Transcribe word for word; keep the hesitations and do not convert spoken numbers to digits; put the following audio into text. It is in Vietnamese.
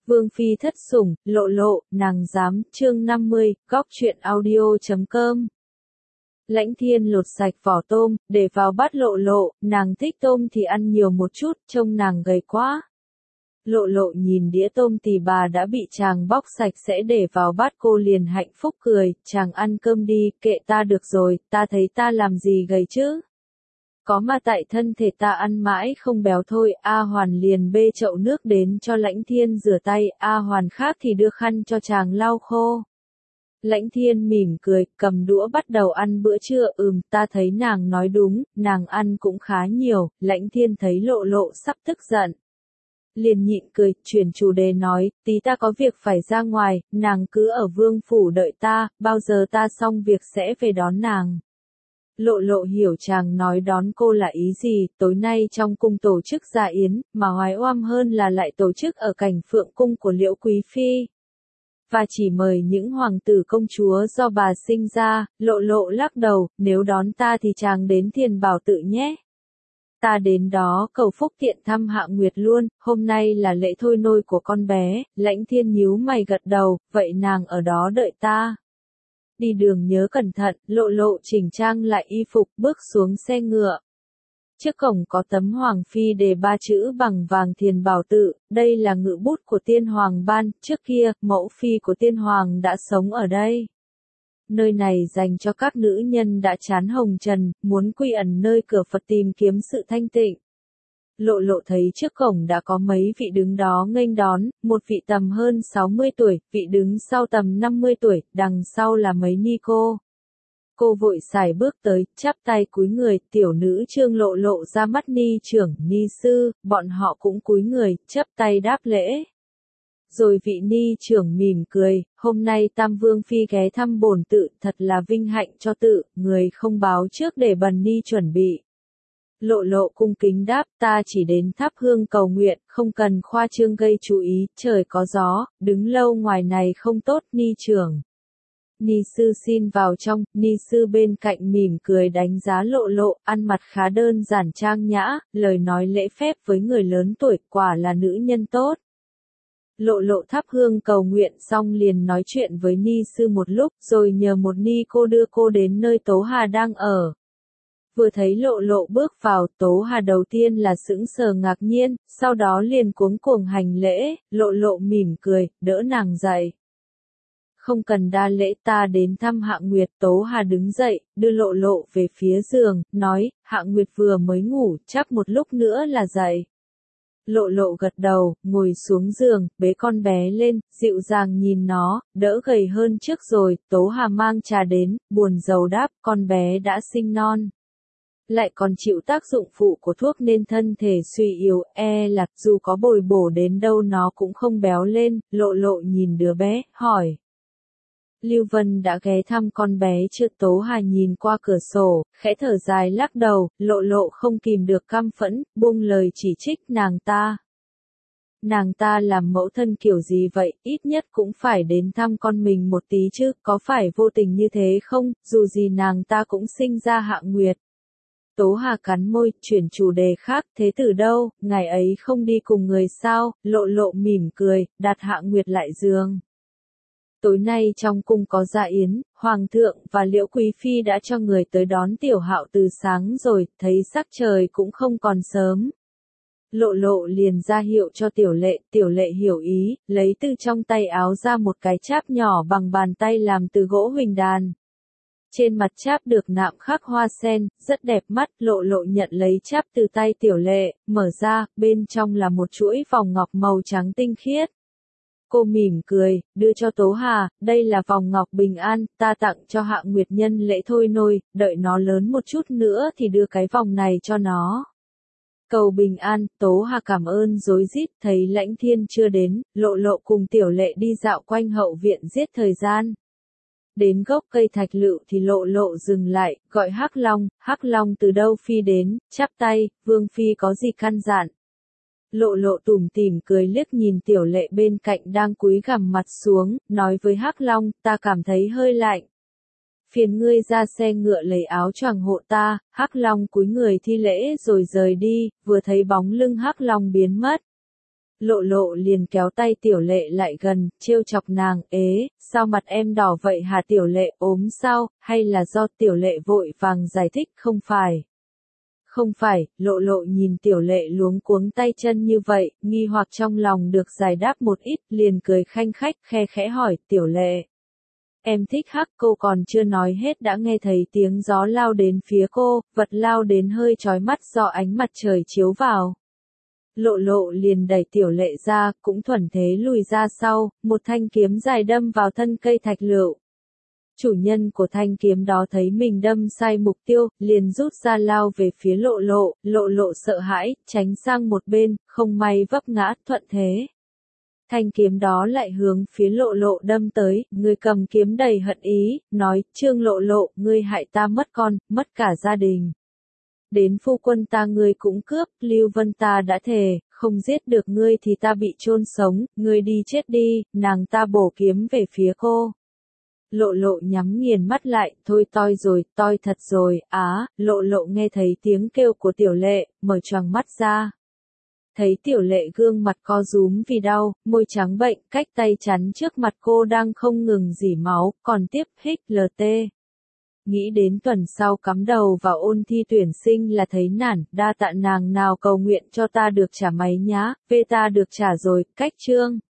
Vương phi thất sủng, lộ lộ, nàng dám, chương năm mươi, góc truyện audio chấm com. Lãnh Thiên lột sạch vỏ tôm, để vào bát lộ lộ, nàng thích tôm thì ăn nhiều một chút, trông nàng gầy quá. Lộ lộ nhìn đĩa tôm tì bà đã bị chàng bóc sạch sẽ để vào bát, cô liền hạnh phúc cười, chàng ăn cơm đi, kệ ta được rồi, ta thấy ta làm gì gầy chứ. Có mà tại thân thể ta ăn mãi không béo thôi. A Hoàn liền bê chậu nước đến cho Lãnh Thiên rửa tay, A Hoàn khác thì đưa khăn cho chàng lau khô. Lãnh Thiên mỉm cười, cầm đũa bắt đầu ăn bữa trưa. Ừm, ta thấy nàng nói đúng, nàng ăn cũng khá nhiều. Lãnh Thiên thấy lộ lộ sắp tức giận, liền nhịn cười, chuyển chủ đề nói, tí ta có việc phải ra ngoài, nàng cứ ở vương phủ đợi ta, bao giờ ta xong việc sẽ về đón nàng. Lộ lộ hiểu chàng nói đón cô là ý gì, tối nay trong cung tổ chức gia yến, mà hoái oăm hơn là lại tổ chức ở cảnh phượng cung của Liễu Quý Phi. Và chỉ mời những hoàng tử công chúa do bà sinh ra. Lộ lộ lắc đầu, nếu đón ta thì chàng đến Thiền Bảo Tự nhé. Ta đến đó cầu phúc tiện thăm Hạ Nguyệt luôn, hôm nay là lễ thôi nôi của con bé. Lãnh Thiên nhíu mày gật đầu, vậy nàng ở đó đợi ta. Đi đường nhớ cẩn thận. Lộ lộ chỉnh trang lại y phục, bước xuống xe ngựa. Trước cổng có tấm hoàng phi đề ba chữ bằng vàng Thiền Bảo Tự, đây là ngự bút của tiên hoàng ban, trước kia, mẫu phi của tiên hoàng đã sống ở đây. Nơi này dành cho các nữ nhân đã chán hồng trần, muốn quy ẩn nơi cửa Phật tìm kiếm sự thanh tịnh. Lộ lộ thấy trước cổng đã có mấy vị đứng đó nghênh đón, một vị tầm hơn sáu mươi tuổi, vị đứng sau tầm năm mươi tuổi, đằng sau là mấy ni cô. Cô vội sải bước tới, chắp tay cúi người, tiểu nữ Trương lộ lộ ra mắt ni trưởng, ni sư, bọn họ cũng cúi người, chắp tay đáp lễ. Rồi vị ni trưởng mỉm cười, hôm nay Tam Vương Phi ghé thăm bổn tự, thật là vinh hạnh cho tự, người không báo trước để bần ni chuẩn bị. Lộ lộ cung kính đáp, ta chỉ đến thắp hương cầu nguyện, không cần khoa trương gây chú ý, trời có gió, đứng lâu ngoài này không tốt. Ni trưởng, ni sư xin vào trong. Ni sư bên cạnh mỉm cười đánh giá lộ lộ, ăn mặc khá đơn giản trang nhã, lời nói lễ phép với người lớn tuổi, quả là nữ nhân tốt. Lộ lộ thắp hương cầu nguyện xong liền nói chuyện với ni sư một lúc, rồi nhờ một ni cô đưa cô đến nơi Tố Hà đang ở. Vừa thấy lộ lộ bước vào, Tố Hà đầu tiên là sững sờ ngạc nhiên, sau đó liền cuống cuồng hành lễ. Lộ lộ mỉm cười, đỡ nàng dậy. Không cần đa lễ, ta đến thăm Hạ Nguyệt. Tố Hà đứng dậy, đưa lộ lộ về phía giường, nói, Hạ Nguyệt vừa mới ngủ, chắc một lúc nữa là dậy. Lộ lộ gật đầu, ngồi xuống giường, bế con bé lên, dịu dàng nhìn nó, đỡ gầy hơn trước rồi. Tố Hà mang trà đến, buồn rầu đáp, con bé đã sinh non. Lại còn chịu tác dụng phụ của thuốc nên thân thể suy yếu, e là dù có bồi bổ đến đâu nó cũng không béo lên. Lộ lộ nhìn đứa bé, hỏi. Lưu Vân đã ghé thăm con bé chưa? Tố Hà nhìn qua cửa sổ, khẽ thở dài lắc đầu. Lộ lộ không kìm được căm phẫn, buông lời chỉ trích nàng ta. Nàng ta làm mẫu thân kiểu gì vậy, ít nhất cũng phải đến thăm con mình một tí chứ, có phải vô tình như thế không, dù gì nàng ta cũng sinh ra Hạ Nguyệt. Tố Hà cắn môi, chuyển chủ đề khác, thế từ đâu, ngày ấy không đi cùng người sao? Lộ lộ mỉm cười, đặt Hạ Nguyệt lại giường. Tối nay trong cung có gia yến, Hoàng thượng và Liễu Quý Phi đã cho người tới đón tiểu Hạo từ sáng rồi, thấy sắc trời cũng không còn sớm. Lộ lộ liền ra hiệu cho tiểu lệ, tiểu lệ hiểu ý, lấy từ trong tay áo ra một cái cháp nhỏ bằng bàn tay làm từ gỗ huỳnh đàn. Trên mặt cháp được nạm khắc hoa sen, rất đẹp mắt. Lộ lộ nhận lấy cháp từ tay tiểu lệ, mở ra, bên trong là một chuỗi vòng ngọc màu trắng tinh khiết. Cô mỉm cười, đưa cho Tố Hà, đây là vòng ngọc bình an, ta tặng cho Hạ Nguyệt nhân lễ thôi nôi, đợi nó lớn một chút nữa thì đưa cái vòng này cho nó. Cầu bình an. Tố Hà cảm ơn rối rít, thấy Lãnh Thiên chưa đến, lộ lộ cùng tiểu lệ đi dạo quanh hậu viện giết thời gian. Đến gốc cây thạch lựu thì lộ lộ dừng lại, gọi Hắc Long. Hắc Long từ đâu phi đến, chắp tay, Vương Phi có gì căn dặn. Lộ lộ tủm tỉm cười liếc nhìn tiểu lệ bên cạnh đang cúi gằm mặt xuống, nói với Hắc Long, ta cảm thấy hơi lạnh. Phiền ngươi ra xe ngựa lấy áo choàng hộ ta. Hắc Long cúi người thi lễ rồi rời đi, vừa thấy bóng lưng Hắc Long biến mất. Lộ lộ liền kéo tay tiểu lệ lại gần, trêu chọc nàng, ế, sao mặt em đỏ vậy hả tiểu lệ, ốm sao, hay là do tiểu lệ vội vàng giải thích, không phải. Không phải, lộ lộ nhìn tiểu lệ luống cuống tay chân như vậy, nghi hoặc trong lòng được giải đáp một ít, liền cười khanh khách, khe khẽ hỏi, tiểu lệ. Em thích hắc, cô còn chưa nói hết đã nghe thấy tiếng gió lao đến phía cô, vật lao đến hơi chói mắt do ánh mặt trời chiếu vào. Lộ lộ liền đẩy tiểu lệ ra, cũng thuần thế lùi ra sau, một thanh kiếm dài đâm vào thân cây thạch lựu. Chủ nhân của thanh kiếm đó thấy mình đâm sai mục tiêu, liền rút ra lao về phía lộ lộ, lộ lộ sợ hãi, tránh sang một bên, không may vấp ngã, thuận thế. Thanh kiếm đó lại hướng phía lộ lộ đâm tới, người cầm kiếm đầy hận ý, nói, Trương Lộ Lộ, ngươi hại ta mất con, mất cả gia đình. Đến phu quân ta ngươi cũng cướp, Lưu Vân ta đã thề, không giết được ngươi thì ta bị chôn sống, ngươi đi chết đi, nàng ta bổ kiếm về phía cô. Lộ lộ nhắm nghiền mắt lại, thôi toi rồi, toi thật rồi, á, lộ lộ nghe thấy tiếng kêu của tiểu lệ, mở choàng mắt ra. Thấy tiểu lệ gương mặt co rúm vì đau, môi trắng bệnh, cách tay chắn trước mặt cô đang không ngừng rỉ máu, còn tiếp hích lờ tê. Nghĩ đến tuần sau cắm đầu vào ôn thi tuyển sinh là thấy nản, đa tạ nàng nào cầu nguyện cho ta được trả máy nhá, về ta được trả rồi, cách chương.